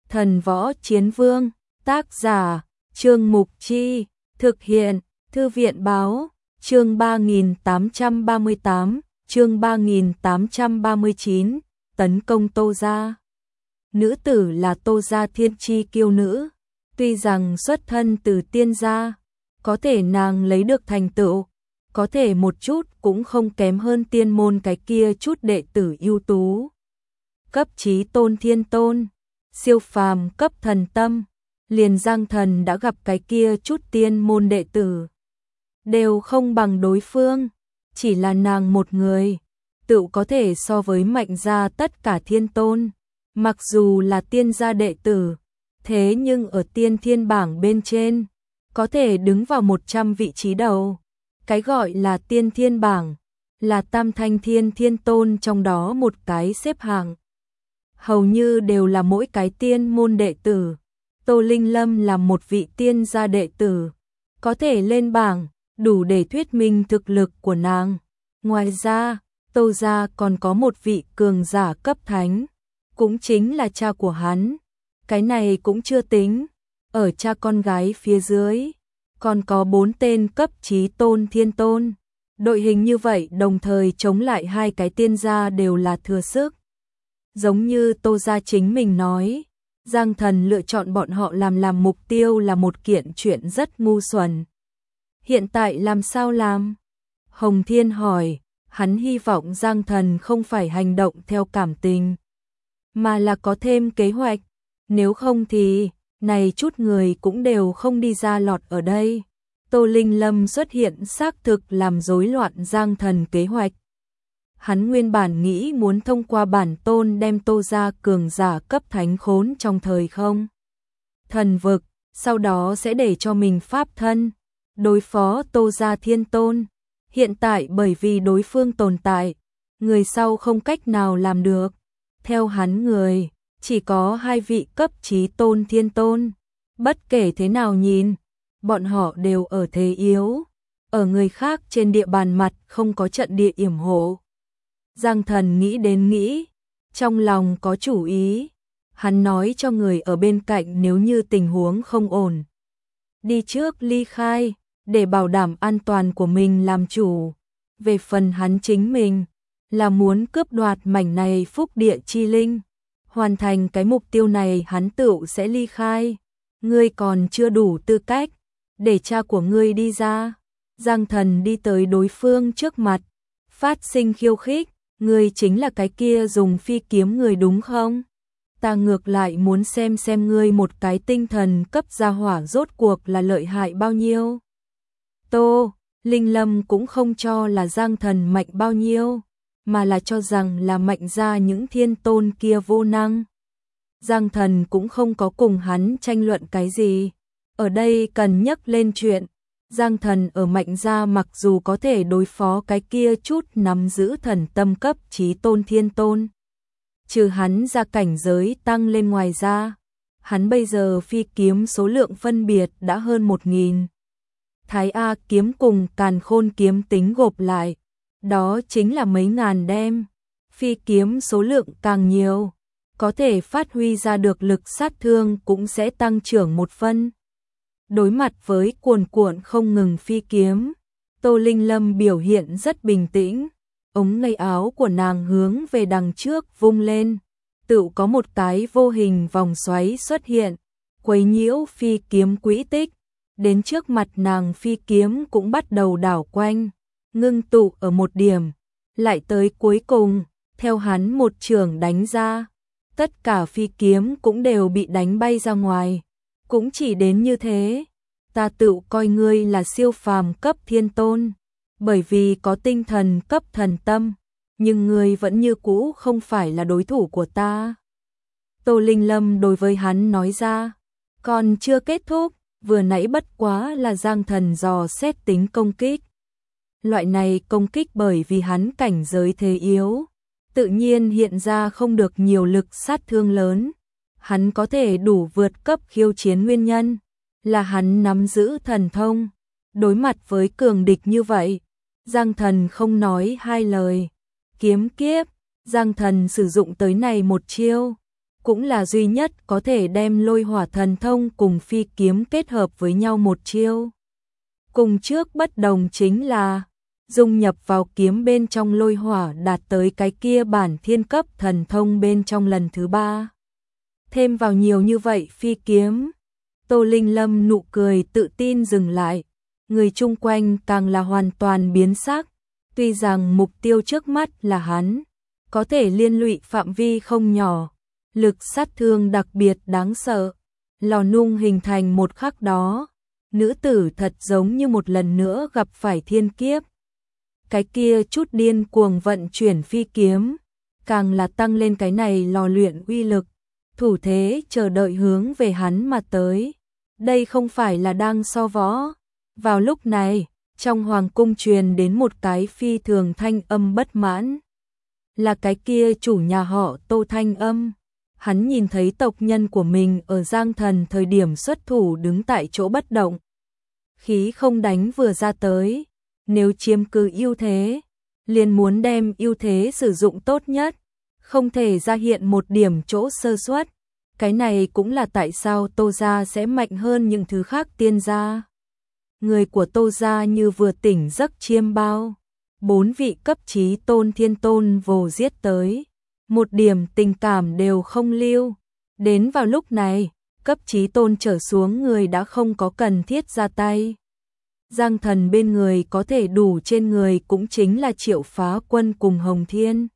Thần Võ Chiến Vương, tác giả, Trương Mục Chi, thực hiện, Thư viện Báo, chương 3838, chương 3839, tấn công Tô Gia. Nữ tử là Tô Gia thiên chi kiêu nữ, tuy rằng xuất thân từ tiên gia, có thể nàng lấy được thành tựu, có thể một chút cũng không kém hơn tiên môn cái kia chút đệ tử ưu tú. Cấp chí tôn thiên tôn, siêu phàm cấp thần tâm, liền Giang Thần đã gặp cái kia chút tiên môn đệ tử, đều không bằng đối phương, chỉ là nàng một người, tự có thể so với Mạnh gia tất cả thiên tôn, mặc dù là tiên gia đệ tử, thế nhưng ở tiên thiên bảng bên trên, có thể đứng vào 100 vị trí đầu. Cái gọi là tiên thiên bảng, là tam thanh thiên thiên tôn trong đó một cái xếp hạng. Hầu như đều là mỗi cái tiên môn đệ tử. Tô Linh Lâm là một vị tiên gia đệ tử, có thể lên bảng, đủ để thuyết minh thực lực của nàng. Ngoài ra, Tô gia còn có một vị cường giả cấp thánh, cũng chính là cha của hắn. Cái này cũng chưa tính, ở cha con gái phía dưới, còn có 4 tên cấp chí tôn thiên tôn. Đội hình như vậy đồng thời chống lại hai cái tiên gia đều là thừa sức. Giống như Tô gia chính mình nói, Giang Thần lựa chọn bọn họ làm mục tiêu là một kiện chuyện rất ngu xuẩn. Hiện tại làm sao làm? Hồng Thiên hỏi, hắn hy vọng Giang Thần không phải hành động theo cảm tình, mà là có thêm kế hoạch, nếu không thì này chút người cũng đều không đi ra lọt ở đây. Tô Linh Lâm xuất hiện xác thực làm rối loạn Giang Thần kế hoạch. Hắn nguyên bản nghĩ muốn thông qua bản tôn đem Tô gia cường giả cấp thánh khốn trong thời không thần vực, sau đó sẽ để cho mình pháp thân, đối phó Tô gia thiên tôn. Hiện tại bởi vì đối phương tồn tại, người sau không cách nào làm được. Theo hắn người, chỉ có 2 vị cấp chí tôn thiên tôn. Bất kể thế nào nhìn, bọn họ đều ở thế yếu, ở người khác trên địa bàn mặt không có trận địa yểm hộ. Giang Thần nghĩ đến nghĩ, trong lòng có chủ ý, hắn nói cho người ở bên cạnh nếu như tình huống không ổn, đi trước ly khai, để bảo đảm an toàn của mình làm chủ. Về phần hắn chính mình, là muốn cướp đoạt mảnh này phúc địa chi linh. Hoàn thành cái mục tiêu này hắn tự sẽ ly khai. Ngươi còn chưa đủ tư cách, để cha của ngươi đi ra. Giang Thần đi tới đối phương trước mặt, phát sinh khiêu khích, ngươi chính là cái kia dùng phi kiếm người đúng không? Ta ngược lại muốn xem ngươi một cái tinh thần cấp gia hỏa rốt cuộc là lợi hại bao nhiêu. Tô Linh Lâm cũng không cho là Giang Thần mạnh bao nhiêu, mà là cho rằng là Mạnh gia những thiên tôn kia vô năng. Giang Thần cũng không có cùng hắn tranh luận cái gì. Ở đây cần nhắc lên chuyện, Giang Thần ở Mạnh gia mặc dù có thể đối phó cái kia chút nắm giữ thần tâm cấp chí tôn thiên tôn, trừ hắn ra cảnh giới tăng lên, ngoài ra, hắn bây giờ phi kiếm số lượng phân biệt đã hơn 1000. Thái A kiếm cùng Càn Khôn kiếm tính gộp lại, đó chính là mấy ngàn đem. Phi kiếm số lượng càng nhiều, có thể phát huy ra được lực sát thương cũng sẽ tăng trưởng 1 phân. Đối mặt với cuồn cuộn không ngừng phi kiếm, Tô Linh Lâm biểu hiện rất bình tĩnh, ống tay áo của nàng hướng về đằng trước vung lên, tự có một cái vô hình vòng xoáy xuất hiện, quấy nhiễu phi kiếm quỹ tích. Đến trước mặt nàng phi kiếm cũng bắt đầu đảo quanh, ngưng tụ ở một điểm, lại tới cuối cùng, theo hắn một chưởng đánh ra, tất cả phi kiếm cũng đều bị đánh bay ra ngoài. Cũng chỉ đến như thế, ta tự coi ngươi là siêu phàm cấp thiên tôn, bởi vì có tinh thần cấp thần tâm, nhưng ngươi vẫn như cũ không phải là đối thủ của ta. Tô Linh Lâm đối với hắn nói ra, còn chưa kết thúc. Vừa nãy bất quá là Giang Thần dò xét tính công kích. Loại này công kích bởi vì hắn cảnh giới thế yếu, tự nhiên hiện ra không được nhiều lực sát thương lớn. Hắn có thể đủ vượt cấp khiêu chiến nguyên nhân là hắn nắm giữ thần thông. Đối mặt với cường địch như vậy, Giang Thần không nói hai lời. Kiếm kiếp, Giang Thần sử dụng tới này một chiêu, cũng là duy nhất có thể đem lôi hỏa thần thông cùng phi kiếm kết hợp với nhau một chiêu. Cùng trước bất đồng chính là dung nhập vào kiếm bên trong lôi hỏa đạt tới cái kia bản thiên cấp thần thông bên trong lần thứ 3. Thêm vào nhiều như vậy phi kiếm, Tô Linh Lâm nụ cười tự tin dừng lại, người chung quanh càng là hoàn toàn biến sắc, tuy rằng mục tiêu trước mắt là hắn, có thể liên lụy phạm vi không nhỏ, lực sát thương đặc biệt đáng sợ. Lò nung hình thành một khắc đó, nữ tử thật giống như một lần nữa gặp phải thiên kiếp. Cái kia chút điên cuồng vận chuyển phi kiếm, càng là tăng lên cái này lò luyện uy lực, thủ thế chờ đợi hướng về hắn mà tới. Đây không phải là đang so võ. Vào lúc này, trong hoàng cung truyền đến một cái phi thường thanh âm bất mãn. Là cái kia chủ nhà họ Tô thanh âm. Hắn nhìn thấy tộc nhân của mình ở Giang Thần thời điểm xuất thủ đứng tại chỗ bất động. Khí không đánh vừa ra tới, nếu chiếm cứ ưu thế, liền muốn đem ưu thế sử dụng tốt nhất, không thể ra hiện một điểm chỗ sơ suất. Cái này cũng là tại sao Tô gia sẽ mạnh hơn những thứ khác tiên gia. Người của Tô gia như vừa tỉnh giấc chiêm bao, 4 vị cấp chí tôn thiên tôn vồ giết tới, một điểm tình cảm đều không lưu. Đến vào lúc này, cấp chí tôn trở xuống người đã không có cần thiết ra tay. Giang Thần bên người có thể đủ trên người cũng chính là Triệu Phá Quân cùng Hồng Thiên.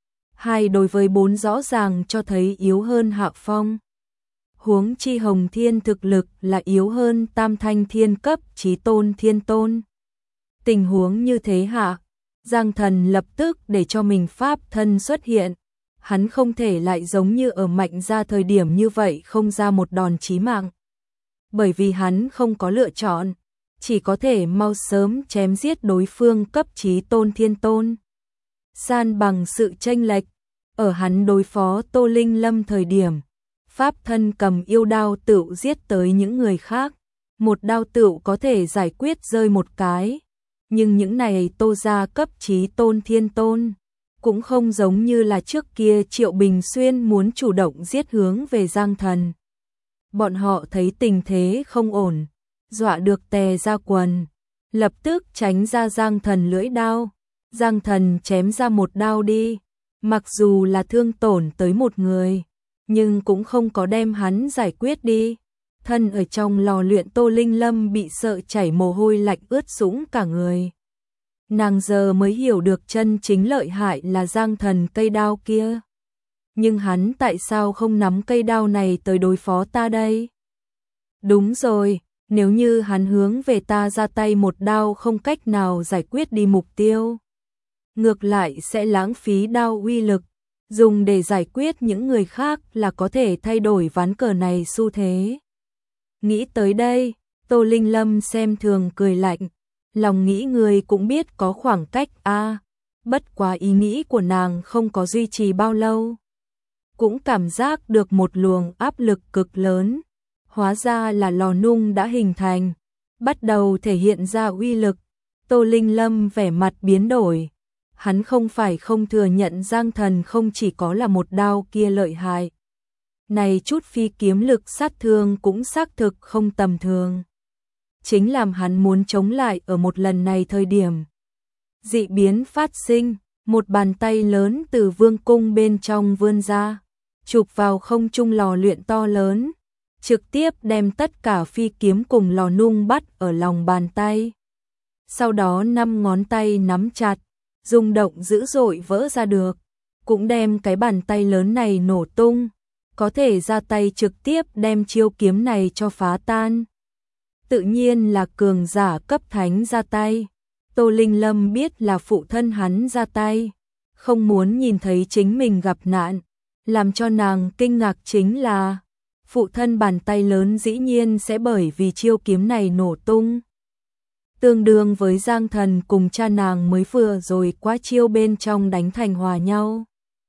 Hai đối với 4 rõ ràng cho thấy yếu hơn Hạ Phong. Huống chi Hồng Thiên thực lực là yếu hơn Tam Thanh Thiên cấp chí tôn thiên tôn. Tình huống như thế hạ, Giang Thần lập tức để cho mình pháp thân xuất hiện. Hắn không thể lại giống như ở Mạnh gia thời điểm như vậy không ra một đòn chí mạng. Bởi vì hắn không có lựa chọn, chỉ có thể mau sớm chém giết đối phương cấp chí tôn thiên tôn. San bằng sự chênh lệch, ở hắn đối phó Tô Linh Lâm thời điểm, pháp thân cầm yêu đao tựu giết tới những người khác, một đao tựu có thể giải quyết rơi một cái. Nhưng những này Tô gia cấp chí tôn thiên tôn, cũng không giống như là trước kia Triệu Bình Xuyên muốn chủ động giết hướng về Giang Thần. Bọn họ thấy tình thế không ổn, dọa được tè ra quần, lập tức tránh ra Giang Thần lưỡi đao. Giang Thần chém ra một đao đi, mặc dù là thương tổn tới một người, nhưng cũng không có đem hắn giải quyết đi. Thân ở trong lò luyện Tô Linh Lâm bị sợ chảy mồ hôi lạnh ướt sũng cả người. Nàng giờ mới hiểu được chân chính lợi hại là Giang Thần cây đao kia. Nhưng hắn tại sao không nắm cây đao này tới đối phó ta đây? Đúng rồi, nếu như hắn hướng về ta ra tay một đao không cách nào giải quyết đi mục tiêu, ngược lại sẽ lãng phí đao uy lực, dùng để giải quyết những người khác là có thể thay đổi ván cờ này xu thế. Nghĩ tới đây, Tô Linh Lâm xem thường cười lạnh, lòng nghĩ người cũng biết có khoảng cách a, bất quá ý nghĩ của nàng không có duy trì bao lâu. Cũng cảm giác được một luồng áp lực cực lớn, hóa ra là lò nung đã hình thành, bắt đầu thể hiện ra uy lực. Tô Linh Lâm vẻ mặt biến đổi, hắn không phải không thừa nhận Giang Thần không chỉ có là một đao kia lợi hại. Này chút phi kiếm lực sát thương cũng xác thực không tầm thường. Chính làm hắn muốn chống lại ở một lần này thời điểm. Dị biến phát sinh, một bàn tay lớn từ vương cung bên trong vươn ra, chụp vào không trung lò luyện to lớn, trực tiếp đem tất cả phi kiếm cùng lò nung bắt ở lòng bàn tay. Sau đó 5 ngón tay nắm chặt, rung động dữ dội vỡ ra được, cũng đem cái bàn tay lớn này nổ tung, có thể ra tay trực tiếp đem chiêu kiếm này cho phá tan. Tự nhiên là cường giả cấp thánh ra tay. Tô Linh Lâm biết là phụ thân hắn ra tay, không muốn nhìn thấy chính mình gặp nạn. Làm cho nàng kinh ngạc chính là phụ thân bàn tay lớn dĩ nhiên sẽ bởi vì chiêu kiếm này nổ tung. Tương đương với Giang Thần cùng cha nàng mới vừa rồi quá chiêu bên trong đánh thành hòa nhau.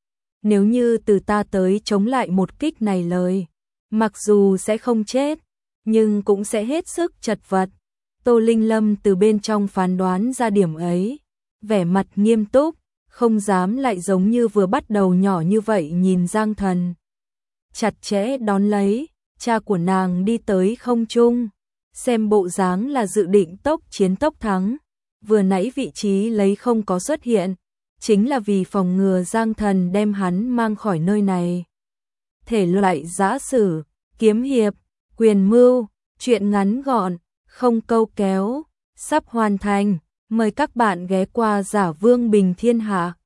Nếu như từ ta tới chống lại một kích này lời, mặc dù sẽ không chết, nhưng cũng sẽ hết sức chật vật. Tô Linh Lâm từ bên trong phán đoán ra điểm ấy, vẻ mặt nghiêm túc, không dám lại giống như vừa bắt đầu nhỏ như vậy nhìn Giang Thần. chặt chẽ đón lấy, cha của nàng đi tới không trung, xem bộ dáng là dự định tốc chiến tốc thắng, vừa nãy vị trí lấy không có xuất hiện, chính là vì phòng ngừa Giang Thần đem hắn mang khỏi nơi này. Thể loại giã sử, kiếm hiệp, quyền mưu, truyện ngắn gọn, không câu kéo, sắp hoàn thành, mời các bạn ghé qua Giả Vương Bình Thiên Hạ.